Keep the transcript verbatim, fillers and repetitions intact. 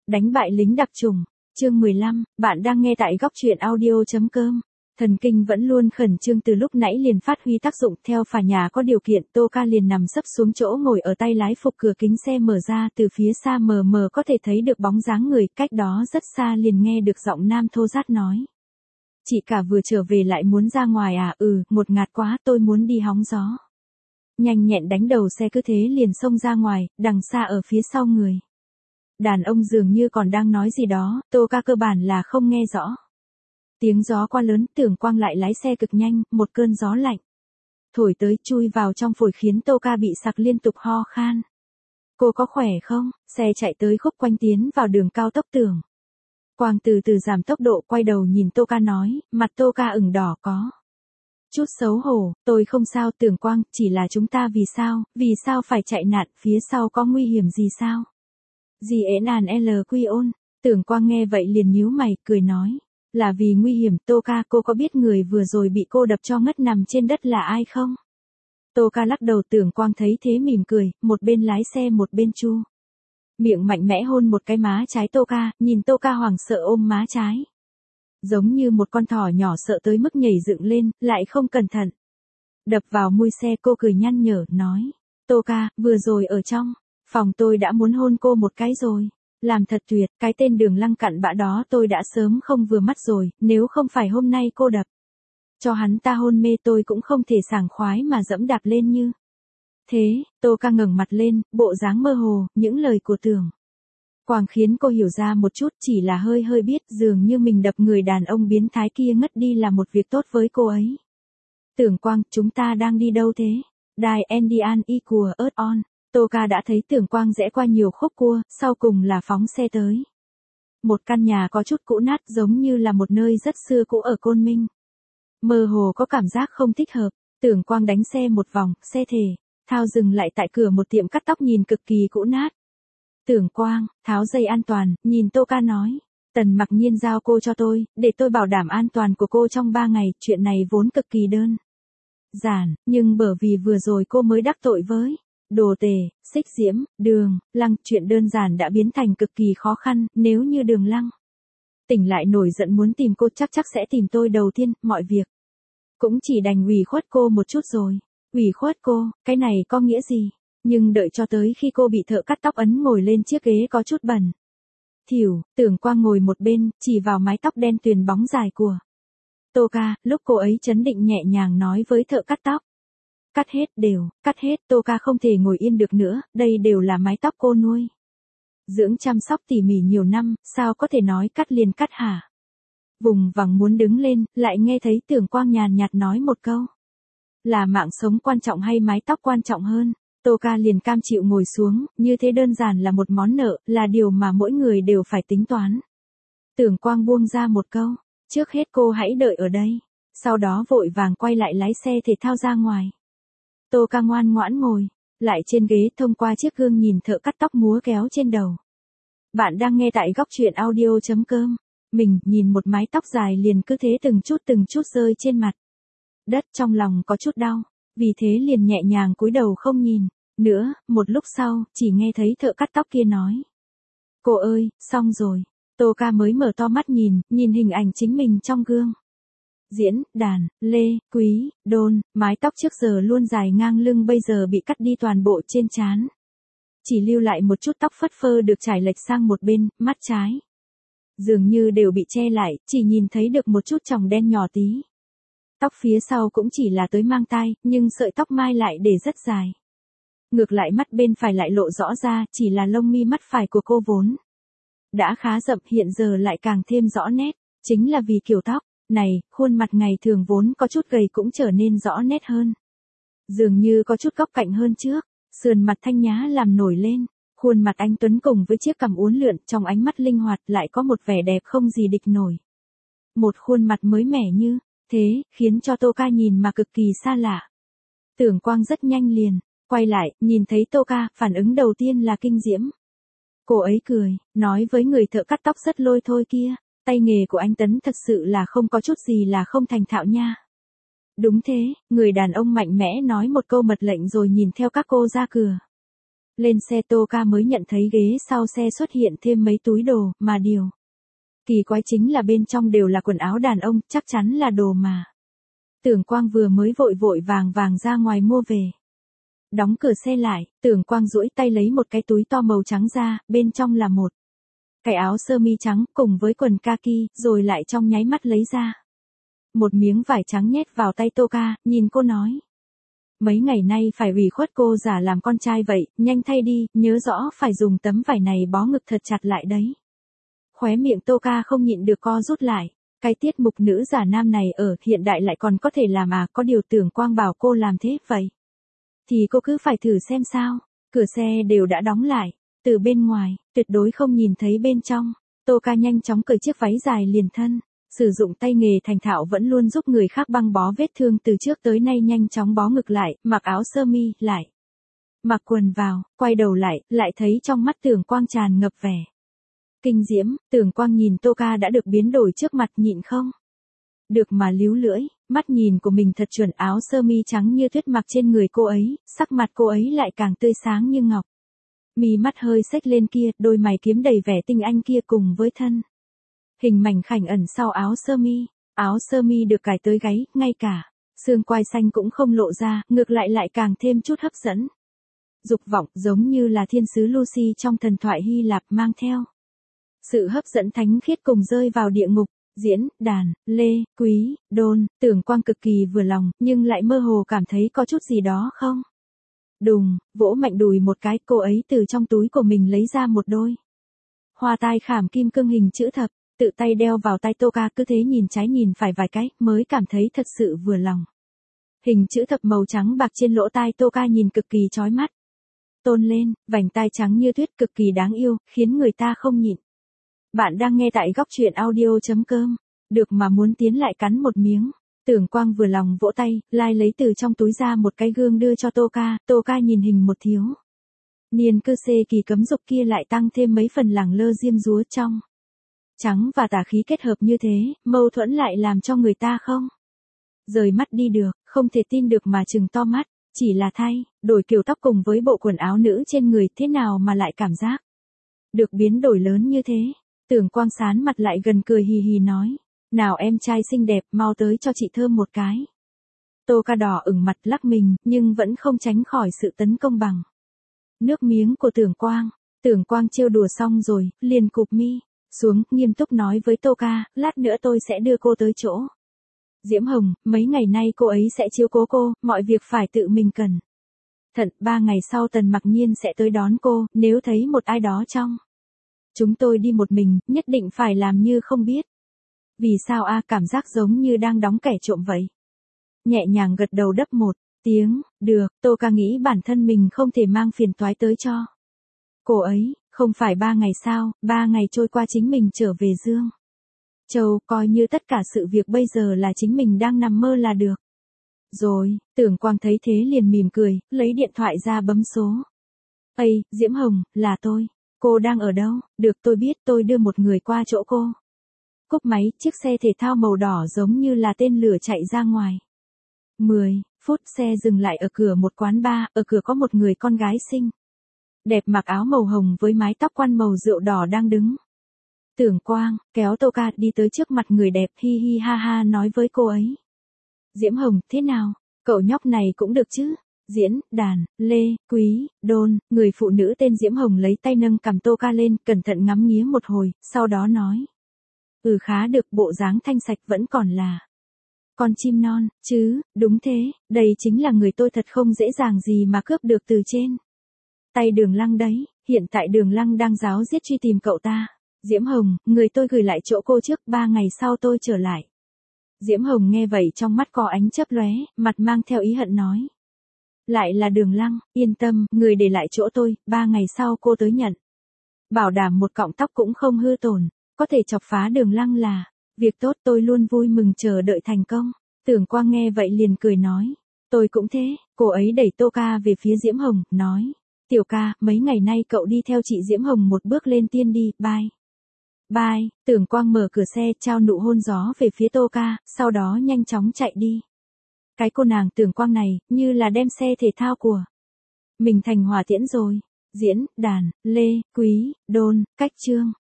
Đánh bại lính đặc chủng. Chương mười lăm, bạn đang nghe tại góc truyện audio.com. Thần kinh vẫn luôn khẩn trương từ lúc nãy liền phát huy tác dụng, theo phà nhà có điều kiện, Tô Ca liền nằm sấp xuống chỗ ngồi ở tay lái phụ, cửa kính xe mở ra, từ phía xa mờ mờ có thể thấy được bóng dáng người, cách đó rất xa liền nghe được giọng nam thô rát nói. Chị cả vừa trở về lại muốn ra ngoài à? Ừ, ngột ngạt quá, tôi muốn đi hóng gió. Nhanh nhẹn đánh đầu xe cứ thế liền xông ra ngoài, đằng xa ở phía sau người. Đàn ông dường như còn đang nói gì đó, Tô Ca cơ bản là không nghe rõ. Tiếng gió qua lớn, Tưởng Quang lại lái xe cực nhanh, một cơn gió lạnh thổi tới chui vào trong phổi khiến Tô Ca bị sặc liên tục ho khan. Cô có khỏe không? Xe chạy tới khúc quanh tiến vào đường cao tốc. Tưởng Quang từ từ giảm tốc độ, quay đầu nhìn Tô Ca nói, mặt Tô Ca ửng đỏ có chút xấu hổ. Tôi không sao Tưởng Quang, chỉ là chúng ta vì sao, vì sao phải chạy nạn, phía sau có nguy hiểm gì sao? Gì ế nàn L quy ôn. Tưởng Quang nghe vậy liền nhíu mày, cười nói. Là vì nguy hiểm. Tô Ca, cô có biết người vừa rồi bị cô đập cho ngất nằm trên đất là ai không? Tô Ca lắc đầu. Tưởng Quang thấy thế mỉm cười, một bên lái xe một bên chu miệng mạnh mẽ hôn một cái má trái Tô Ca, nhìn Tô Ca hoảng sợ ôm má trái. Giống như một con thỏ nhỏ sợ tới mức nhảy dựng lên, lại không cẩn thận đập vào mui xe. Cô cười nhăn nhở, nói. Tô Ca, vừa rồi ở trong phòng tôi đã muốn hôn cô một cái rồi. Làm thật tuyệt, cái tên Đường Lăng cặn bã đó tôi đã sớm không vừa mắt rồi, nếu không phải hôm nay cô đập cho hắn ta hôn mê tôi cũng không thể sảng khoái mà dẫm đạp lên như thế. Tô Ca ngẩng mặt lên, bộ dáng mơ hồ, những lời của Tưởng Quang khiến cô hiểu ra một chút, chỉ là hơi hơi biết dường như mình đập người đàn ông biến thái kia ngất đi là một việc tốt với cô ấy. Tưởng Quang, chúng ta đang đi đâu thế? Đài Indian y của Earth On. Tô Ca đã thấy Tưởng Quang rẽ qua nhiều khúc cua, sau cùng là phóng xe tới một căn nhà có chút cũ nát, giống như là một nơi rất xưa cũ ở Côn Minh. Mơ hồ có cảm giác không thích hợp. Tưởng Quang đánh xe một vòng, xe thể thao dừng lại tại cửa một tiệm cắt tóc nhìn cực kỳ cũ nát. Tưởng Quang tháo dây an toàn, nhìn Tô Ca nói. Tần Mặc Nhiên giao cô cho tôi, để tôi bảo đảm an toàn của cô trong ba ngày, chuyện này vốn cực kỳ đơn giản, nhưng bởi vì vừa rồi cô mới đắc tội với Đồ Tề, Xích Diễm, Đường Lăng, chuyện đơn giản đã biến thành cực kỳ khó khăn. Nếu như Đường Lăng tỉnh lại nổi giận muốn tìm cô, chắc chắc sẽ tìm tôi đầu tiên, mọi việc cũng chỉ đành ủy khuất cô một chút rồi. Ủy khuất cô, cái này có nghĩa gì? Nhưng đợi cho tới khi cô bị thợ cắt tóc ấn ngồi lên chiếc ghế có chút bẩn thỉu, Tưởng Quang ngồi một bên, chỉ vào mái tóc đen tuyền bóng dài của Tô Ca, lúc cô ấy trấn định nhẹ nhàng nói với thợ cắt tóc. Cắt hết đều, cắt hết. Tô Ca không thể ngồi yên được nữa, đây đều là mái tóc cô nuôi dưỡng chăm sóc tỉ mỉ nhiều năm, sao có thể nói cắt liền cắt hả? Vùng vằng muốn đứng lên, lại nghe thấy Tưởng Quang nhàn nhạt nói một câu. Là mạng sống quan trọng hay mái tóc quan trọng hơn? Tô Ca liền cam chịu ngồi xuống, như thế đơn giản là một món nợ, là điều mà mỗi người đều phải tính toán. Tưởng Quang buông ra một câu, trước hết cô hãy đợi ở đây. Sau đó vội vàng quay lại lái xe thể thao ra ngoài. Tô Ca ngoan ngoãn ngồi lại trên ghế, thông qua chiếc gương nhìn thợ cắt tóc múa kéo trên đầu. Bạn đang nghe tại góc truyện audio.com. Mình nhìn một mái tóc dài liền cứ thế từng chút từng chút rơi trên mặt đất, trong lòng có chút đau, vì thế liền nhẹ nhàng cúi đầu không nhìn nữa. Một lúc sau, chỉ nghe thấy thợ cắt tóc kia nói. Cô ơi, xong rồi. Tô Ca mới mở to mắt nhìn, nhìn hình ảnh chính mình trong gương. Diễn, đàn, lê, quý, đôn, mái tóc trước giờ luôn dài ngang lưng bây giờ bị cắt đi toàn bộ trên trán. Chỉ lưu lại một chút tóc phất phơ được trải lệch sang một bên, mắt trái dường như đều bị che lại, chỉ nhìn thấy được một chút chòng đen nhỏ tí. Tóc phía sau cũng chỉ là tới mang tai, nhưng sợi tóc mai lại để rất dài. Ngược lại mắt bên phải lại lộ rõ ra, chỉ là lông mi mắt phải của cô vốn đã khá rậm, hiện giờ lại càng thêm rõ nét. Chính là vì kiểu tóc này, khuôn mặt ngày thường vốn có chút gầy cũng trở nên rõ nét hơn. Dường như có chút góc cạnh hơn trước, sườn mặt thanh nhã làm nổi lên. Khuôn mặt anh tuấn cùng với chiếc cằm uốn lượn, trong ánh mắt linh hoạt lại có một vẻ đẹp không gì địch nổi. Một khuôn mặt mới mẻ như thế, khiến cho Tô Ca nhìn mà cực kỳ xa lạ. Tưởng Quang rất nhanh liền quay lại, nhìn thấy Tô Ca, phản ứng đầu tiên là kinh diễm. Cô ấy cười, nói với người thợ cắt tóc rất lôi thôi kia, tay nghề của anh Tấn thật sự là không có chút gì là không thành thạo nha. Đúng thế, người đàn ông mạnh mẽ nói một câu mật lệnh rồi nhìn theo các cô ra cửa. Lên xe Tô Ca mới nhận thấy ghế sau xe xuất hiện thêm mấy túi đồ, mà điều kỳ quái chính là bên trong đều là quần áo đàn ông, chắc chắn là đồ mà Tưởng Quang vừa mới vội vội vàng vàng ra ngoài mua về. Đóng cửa xe lại, Tưởng Quang duỗi tay lấy một cái túi to màu trắng ra, bên trong là một cái áo sơ mi trắng cùng với quần kaki, rồi lại trong nháy mắt lấy ra một miếng vải trắng nhét vào tay Tô Ca, nhìn cô nói. Mấy ngày nay phải ủy khuất cô giả làm con trai vậy, nhanh thay đi, nhớ rõ phải dùng tấm vải này bó ngực thật chặt lại đấy. Khóe miệng Tô Ca không nhịn được co rút lại. Cái tiết mục nữ giả nam này ở hiện đại lại còn có thể làm à, có điều Tưởng Quang bảo cô làm thế vậy. Thì cô cứ phải thử xem sao. Cửa xe đều đã đóng lại. Từ bên ngoài, tuyệt đối không nhìn thấy bên trong. Tô Ca nhanh chóng cởi chiếc váy dài liền thân. Sử dụng tay nghề thành thạo vẫn luôn giúp người khác băng bó vết thương từ trước tới nay, nhanh chóng bó ngực lại, mặc áo sơ mi lại. Mặc quần vào, quay đầu lại, lại thấy trong mắt Tưởng Quang tràn ngập vẻ kinh diễm. Tưởng Quang nhìn Tô Ca đã được biến đổi trước mặt, nhịn không được mà líu lưỡi, mắt nhìn của mình thật chuẩn, áo sơ mi trắng như tuyết mặc trên người cô ấy, sắc mặt cô ấy lại càng tươi sáng như ngọc. Mí mắt hơi xếch lên kia, đôi mày kiếm đầy vẻ tinh anh kia cùng với thân hình mảnh khảnh ẩn sau áo sơ mi. Áo sơ mi được cài tới gáy, ngay cả xương quai xanh cũng không lộ ra, ngược lại lại càng thêm chút hấp dẫn. Dục vọng giống như là thiên sứ Lucy trong thần thoại Hy Lạp, mang theo sự hấp dẫn thánh khiết cùng rơi vào địa ngục. Diễn, đàn, lê, quý, đôn, Tưởng Quang cực kỳ vừa lòng, nhưng lại mơ hồ cảm thấy có chút gì đó không đùng, vỗ mạnh đùi một cái, cô ấy từ trong túi của mình lấy ra một đôi hoa tai khảm kim cương hình chữ thập, tự tay đeo vào tay Tô Ca, cứ thế nhìn trái nhìn phải vài cái, mới cảm thấy thật sự vừa lòng. Hình chữ thập màu trắng bạc trên lỗ tai Tô Ca nhìn cực kỳ chói mắt. Tôn lên, vành tai trắng như tuyết cực kỳ đáng yêu, khiến người ta không nhịn. Bạn đang nghe tại góc truyện audio.com. Được mà muốn tiến lại cắn một miếng. Tưởng Quang vừa lòng vỗ tay, lai lấy từ trong túi ra một cái gương đưa cho Tô Ca. Tô Ca nhìn hình một thiếu niên cơ xê kỳ cấm dục kia lại tăng thêm mấy phần lẳng lơ diêm dúa trong trắng và tà khí kết hợp như thế, mâu thuẫn lại làm cho người ta không rời mắt đi được, không thể tin được mà trừng to mắt. Chỉ là thay đổi kiểu tóc cùng với bộ quần áo nữ trên người, thế nào mà lại cảm giác được biến đổi lớn như thế. Tưởng Quang sán mặt lại gần cười hì hì nói. Nào em trai xinh đẹp, mau tới cho chị thơm một cái. Tô Ca đỏ ửng mặt lắc mình, nhưng vẫn không tránh khỏi sự tấn công bằng nước miếng của Tưởng Quang. Tưởng Quang trêu đùa xong rồi, liền cụp mi xuống, nghiêm túc nói với Tô Ca, lát nữa tôi sẽ đưa cô tới chỗ Diễm Hồng, mấy ngày nay cô ấy sẽ chiếu cố cô, mọi việc phải tự mình cẩn thận. Ba ngày sau Tần Mặc Nhiên sẽ tới đón cô, nếu thấy một ai đó trong chúng tôi đi một mình, nhất định phải làm như không biết. Vì sao a, cảm giác giống như đang đóng kẻ trộm vậy. Nhẹ nhàng gật đầu đáp một tiếng, được. Tô Ca nghĩ bản thân mình không thể mang phiền toái tới cho cô ấy, không phải ba ngày sao, ba ngày trôi qua chính mình trở về Dương Châu, coi như tất cả sự việc bây giờ là chính mình đang nằm mơ là được. Rồi, Tưởng Quang thấy thế liền mỉm cười, lấy điện thoại ra bấm số. Ây, Diễm Hồng, là tôi. Cô đang ở đâu? Được, tôi biết, tôi đưa một người qua chỗ cô. Cúp máy, chiếc xe thể thao màu đỏ giống như là tên lửa chạy ra ngoài. mười phút xe dừng lại ở cửa một quán bar, ở cửa có một người con gái xinh đẹp mặc áo màu hồng với mái tóc quăn màu rượu đỏ đang đứng. Tưởng Quang kéo Tô Ca đi tới trước mặt người đẹp, hi hi ha ha nói với cô ấy. Diễm Hồng, thế nào? Cậu nhóc này cũng được chứ? Diễn, đàn, lê, quý, đôn, người phụ nữ tên Diễm Hồng lấy tay nâng cằm Tô Ca lên, cẩn thận ngắm nghía một hồi, sau đó nói. Ừ, khá được, bộ dáng thanh sạch vẫn còn là con chim non, chứ, đúng thế, đây chính là người tôi thật không dễ dàng gì mà cướp được từ trên tay Đường Lăng đấy, hiện tại Đường Lăng đang ráo riết truy tìm cậu ta. Diễm Hồng, người tôi gửi lại chỗ cô trước, ba ngày sau tôi trở lại. Diễm Hồng nghe vậy trong mắt có ánh chớp lóe, mặt mang theo ý hận nói. Lại là Đường Lăng, yên tâm, người để lại chỗ tôi, ba ngày sau cô tới nhận. Bảo đảm một cọng tóc cũng không hư tổn, có thể chọc phá Đường Lăng là việc tốt, tôi luôn vui mừng chờ đợi thành công. Tưởng Quang nghe vậy liền cười nói. Tôi cũng thế, cô ấy đẩy Tô Ca về phía Diễm Hồng, nói. Tiểu ca, mấy ngày nay cậu đi theo chị Diễm Hồng một bước lên tiên đi, bye. Bye, Tưởng Quang mở cửa xe trao nụ hôn gió về phía Tô Ca, sau đó nhanh chóng chạy đi. Cái cô nàng Tưởng Quang này, như là đem xe thể thao của mình thành hỏa tiễn rồi. Diễn, đàn, Lê, Quý, Đôn, Cách Chương.